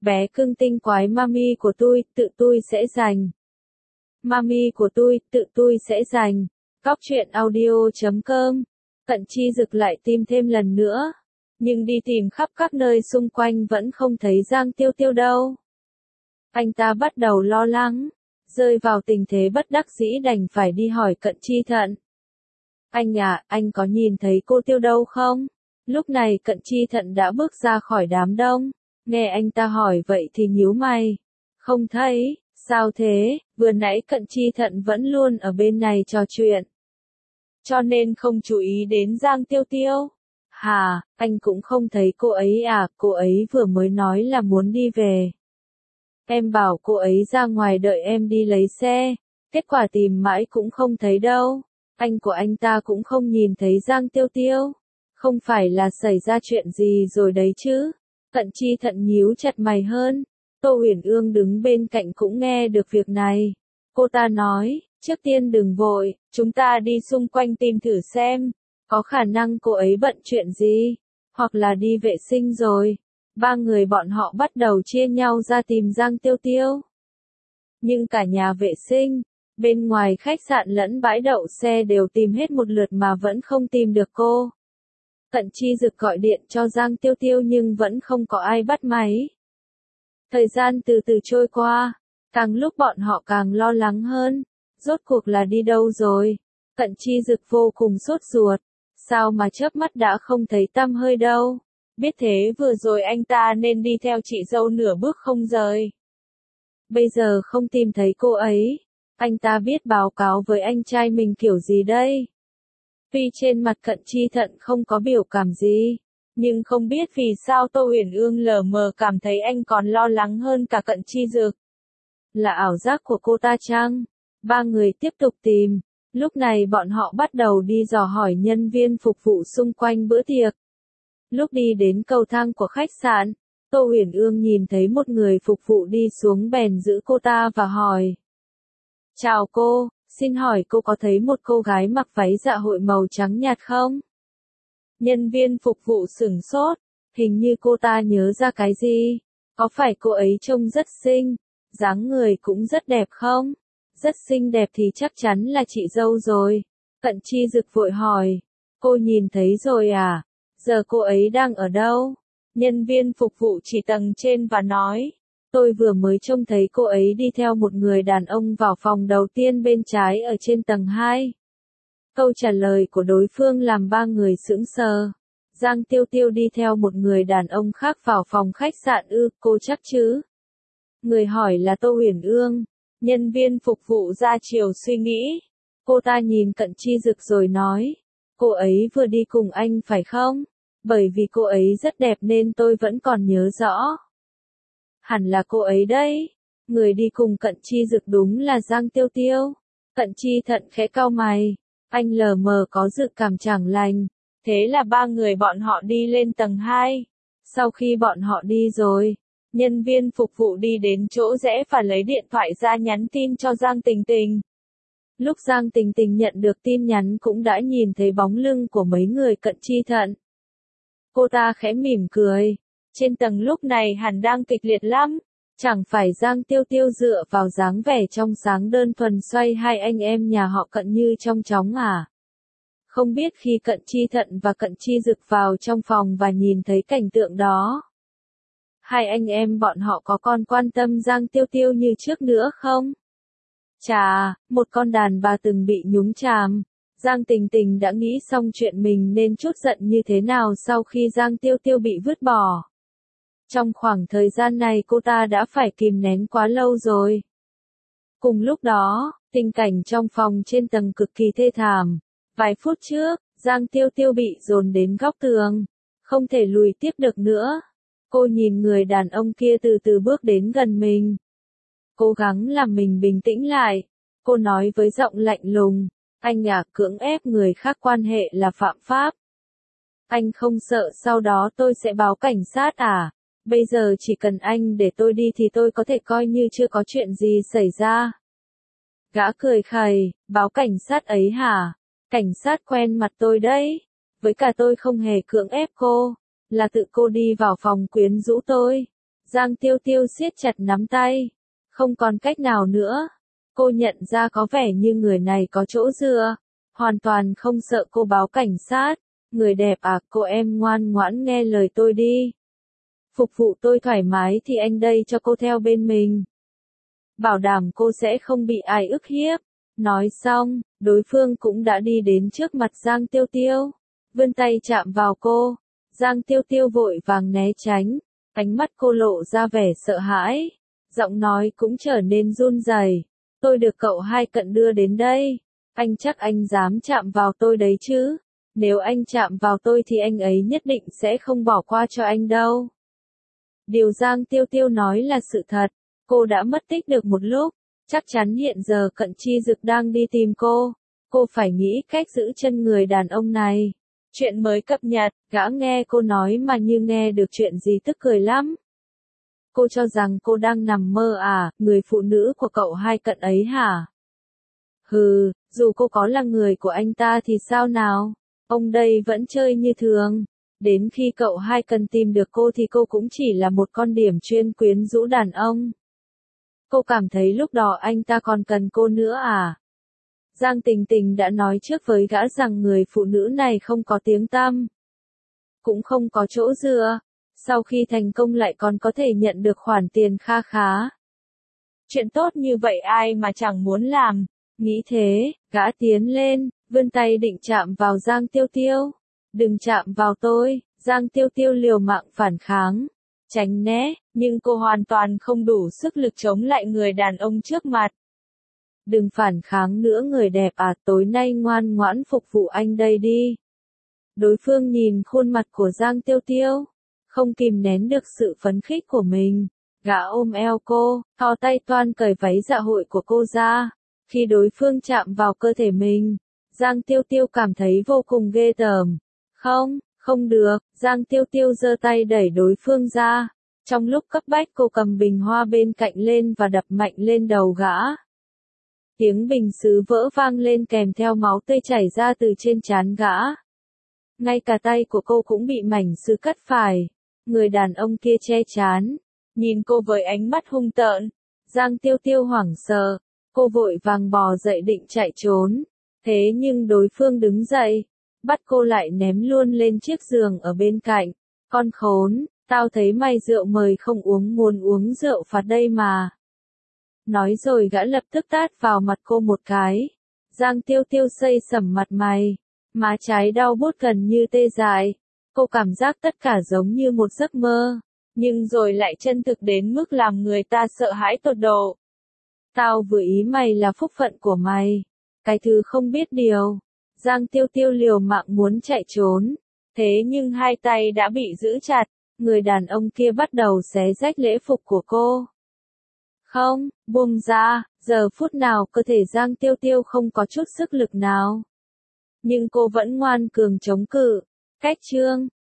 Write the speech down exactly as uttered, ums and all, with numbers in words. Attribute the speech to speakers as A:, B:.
A: Bé cưng tinh quái mami của tôi, tự tôi sẽ giành. Mami của tôi, tự tôi sẽ giành. Cóc truyện audio chấm com. Cận Chi Dực lại tìm thêm lần nữa. Nhưng đi tìm khắp các nơi xung quanh vẫn không thấy Giang Tiêu Tiêu đâu. Anh ta bắt đầu lo lắng. Rơi vào tình thế bất đắc dĩ đành phải đi hỏi Cận Chi Thận. Anh à, anh có nhìn thấy cô Tiêu đâu không? Lúc này Cận Chi Thận đã bước ra khỏi đám đông. Nghe anh ta hỏi vậy thì nhíu mày. Không thấy, sao thế, vừa nãy Cận Chi Thận vẫn luôn ở bên này trò chuyện. Cho nên không chú ý đến Giang Tiêu Tiêu. Hà, anh cũng không thấy cô ấy à, cô ấy vừa mới nói là muốn đi về. Em bảo cô ấy ra ngoài đợi em đi lấy xe, kết quả tìm mãi cũng không thấy đâu. Anh của anh ta cũng không nhìn thấy Giang Tiêu Tiêu. Không phải là xảy ra chuyện gì rồi đấy chứ. Cận Chi Thận nhíu chặt mày hơn. Tô Uyển Ương đứng bên cạnh cũng nghe được việc này. Cô ta nói, trước tiên đừng vội, chúng ta đi xung quanh tìm thử xem. Có khả năng cô ấy bận chuyện gì, hoặc là đi vệ sinh rồi. Ba người bọn họ bắt đầu chia nhau ra tìm Giang Tiêu Tiêu. Nhưng cả nhà vệ sinh, bên ngoài khách sạn lẫn bãi đậu xe đều tìm hết một lượt mà vẫn không tìm được cô. Cận Chi Dực gọi điện cho Giang Tiêu Tiêu nhưng vẫn không có ai bắt máy. Thời gian từ từ trôi qua, càng lúc bọn họ càng lo lắng hơn. Rốt cuộc là đi đâu rồi? Cận Chi Dực vô cùng sốt ruột. Sao mà chớp mắt đã không thấy tăm hơi đâu? Biết thế vừa rồi anh ta nên đi theo chị dâu nửa bước không rời. Bây giờ không tìm thấy cô ấy. Anh ta biết báo cáo với anh trai mình kiểu gì đây? Tuy trên mặt Cận Chi Thận không có biểu cảm gì, nhưng không biết vì sao Tô Uyển Ương lờ mờ cảm thấy anh còn lo lắng hơn cả Cận Chi Dực. Là ảo giác của cô ta chăng? Ba người tiếp tục tìm. Lúc này bọn họ bắt đầu đi dò hỏi nhân viên phục vụ xung quanh bữa tiệc. Lúc đi đến cầu thang của khách sạn, Tô Uyển Ương nhìn thấy một người phục vụ đi xuống bèn giữ cô ta và hỏi. Chào cô, xin hỏi cô có thấy một cô gái mặc váy dạ hội màu trắng nhạt không? Nhân viên phục vụ sửng sốt, hình như cô ta nhớ ra cái gì. Có phải cô ấy trông rất xinh, dáng người cũng rất đẹp không? Rất xinh đẹp thì chắc chắn là chị dâu rồi. Cận Chi Dực vội hỏi. Cô nhìn thấy rồi à? Giờ cô ấy đang ở đâu? Nhân viên phục vụ chỉ tầng trên và nói. Tôi vừa mới trông thấy cô ấy đi theo một người đàn ông vào phòng đầu tiên bên trái ở trên tầng hai. Câu trả lời của đối phương làm ba người sững sờ. Giang Tiêu Tiêu đi theo một người đàn ông khác vào phòng khách sạn ư, cô chắc chứ? Người hỏi là Tô Uyển Ương. Nhân viên phục vụ ra chiều suy nghĩ. Cô ta nhìn Cận Chi Dực rồi nói. Cô ấy vừa đi cùng anh phải không? Bởi vì cô ấy rất đẹp nên tôi vẫn còn nhớ rõ. Hẳn là cô ấy đấy. Người đi cùng Cận Chi Dực đúng là Giang Tiêu Tiêu. Cận Chi Thận khẽ cau mày. Anh lờ mờ có dự cảm chẳng lành. Thế là ba người bọn họ đi lên tầng hai. Sau khi bọn họ đi rồi, nhân viên phục vụ đi đến chỗ rẽ và lấy điện thoại ra nhắn tin cho Giang Tình Tình. Lúc Giang Tình Tình nhận được tin nhắn cũng đã nhìn thấy bóng lưng của mấy người Cận Chi Thận. Cô ta khẽ mỉm cười. Trên tầng lúc này hẳn đang kịch liệt lắm. Chẳng phải Giang Tiêu Tiêu dựa vào dáng vẻ trong sáng đơn thuần xoay hai anh em nhà họ Cận như trong chóng à? Không biết khi Cận Chi Thận và Cận Chi Dực vào trong phòng và nhìn thấy cảnh tượng đó, hai anh em bọn họ có còn quan tâm Giang Tiêu Tiêu như trước nữa không? Chà, một con đàn bà từng bị nhúng chàm. Giang Tình Tình đã nghĩ xong chuyện mình nên trút giận như thế nào sau khi Giang Tiêu Tiêu bị vứt bỏ. Trong khoảng thời gian này cô ta đã phải kìm nén quá lâu rồi. Cùng lúc đó, tình cảnh trong phòng trên tầng cực kỳ thê thảm. Vài phút trước, Giang Tiêu Tiêu bị dồn đến góc tường. Không thể lùi tiếp được nữa. Cô nhìn người đàn ông kia từ từ bước đến gần mình. Cố gắng làm mình bình tĩnh lại. Cô nói với giọng lạnh lùng. Anh à, cưỡng ép người khác quan hệ là phạm pháp. Anh không sợ sau đó tôi sẽ báo cảnh sát à? Bây giờ chỉ cần anh để tôi đi thì tôi có thể coi như chưa có chuyện gì xảy ra. Gã cười khẩy, báo cảnh sát ấy hả? Cảnh sát quen mặt tôi đấy. Với cả tôi không hề cưỡng ép cô. Là tự cô đi vào phòng quyến rũ tôi. Giang Tiêu Tiêu siết chặt nắm tay. Không còn cách nào nữa. Cô nhận ra có vẻ như người này có chỗ dựa. Hoàn toàn không sợ cô báo cảnh sát. Người đẹp à, cô em ngoan ngoãn nghe lời tôi đi. Phục vụ tôi thoải mái thì anh đây cho cô theo bên mình. Bảo đảm cô sẽ không bị ai ức hiếp. Nói xong, đối phương cũng đã đi đến trước mặt Giang Tiêu Tiêu. Vươn tay chạm vào cô. Giang Tiêu Tiêu vội vàng né tránh. Ánh mắt cô lộ ra vẻ sợ hãi. Giọng nói cũng trở nên run rẩy. Tôi được cậu Hai Cận đưa đến đây. Anh chắc anh dám chạm vào tôi đấy chứ. Nếu anh chạm vào tôi thì anh ấy nhất định sẽ không bỏ qua cho anh đâu. Điều Giang Tiêu Tiêu nói là sự thật. Cô đã mất tích được một lúc. Chắc chắn hiện giờ Cận Chi Dực đang đi tìm cô. Cô phải nghĩ cách giữ chân người đàn ông này. Chuyện mới cập nhật, gã nghe cô nói mà như nghe được chuyện gì tức cười lắm. Cô cho rằng cô đang nằm mơ à, người phụ nữ của cậu Hai Cận ấy hả? Hừ, dù cô có là người của anh ta thì sao nào? Ông đây vẫn chơi như thường. Đến khi cậu Hai Cận tìm được cô thì cô cũng chỉ là một con điểm chuyên quyến rũ đàn ông. Cô cảm thấy lúc đó anh ta còn cần cô nữa à? Giang Tình Tình đã nói trước với gã rằng người phụ nữ này không có tiếng tăm. Cũng không có chỗ dựa. Sau khi thành công lại còn có thể nhận được khoản tiền kha khá. Chuyện tốt như vậy ai mà chẳng muốn làm. Nghĩ thế, gã tiến lên, vươn tay định chạm vào Giang Tiêu Tiêu. Đừng chạm vào tôi, Giang Tiêu Tiêu liều mạng phản kháng. Tránh né, nhưng cô hoàn toàn không đủ sức lực chống lại người đàn ông trước mặt. Đừng phản kháng nữa người đẹp à, tối nay ngoan ngoãn phục vụ anh đây đi. Đối phương nhìn khuôn mặt của Giang Tiêu Tiêu. Không kìm nén được sự phấn khích của mình. Gã ôm eo cô, thò tay toan cởi váy dạ hội của cô ra. Khi đối phương chạm vào cơ thể mình, Giang Tiêu Tiêu cảm thấy vô cùng ghê tởm. Không, không được, Giang Tiêu Tiêu giơ tay đẩy đối phương ra. Trong lúc cấp bách cô cầm bình hoa bên cạnh lên và đập mạnh lên đầu gã. Tiếng bình sứ vỡ vang lên kèm theo máu tươi chảy ra từ trên trán gã. Ngay cả tay của cô cũng bị mảnh sứ cắt phải. Người đàn ông kia che trán, nhìn cô với ánh mắt hung tợn. Giang Tiêu Tiêu hoảng sợ, cô vội vàng bò dậy định chạy trốn. Thế nhưng đối phương đứng dậy, bắt cô lại ném luôn lên chiếc giường ở bên cạnh. Con khốn, tao thấy mày rượu mời không uống muốn uống rượu phạt đây mà. Nói rồi gã lập tức tát vào mặt cô một cái. Giang Tiêu Tiêu xây sẩm mặt mày, má trái đau buốt gần như tê dại. Cô cảm giác tất cả giống như một giấc mơ, nhưng rồi lại chân thực đến mức làm người ta sợ hãi tột độ. Tao vừa ý mày là phúc phận của mày. Cái thứ không biết điều. Giang Tiêu Tiêu liều mạng muốn chạy trốn. Thế nhưng hai tay đã bị giữ chặt. Người đàn ông kia bắt đầu xé rách lễ phục của cô. Không, buông ra, giờ phút nào cơ thể Giang Tiêu Tiêu không có chút sức lực nào. Nhưng cô vẫn ngoan cường chống cự. Cách chương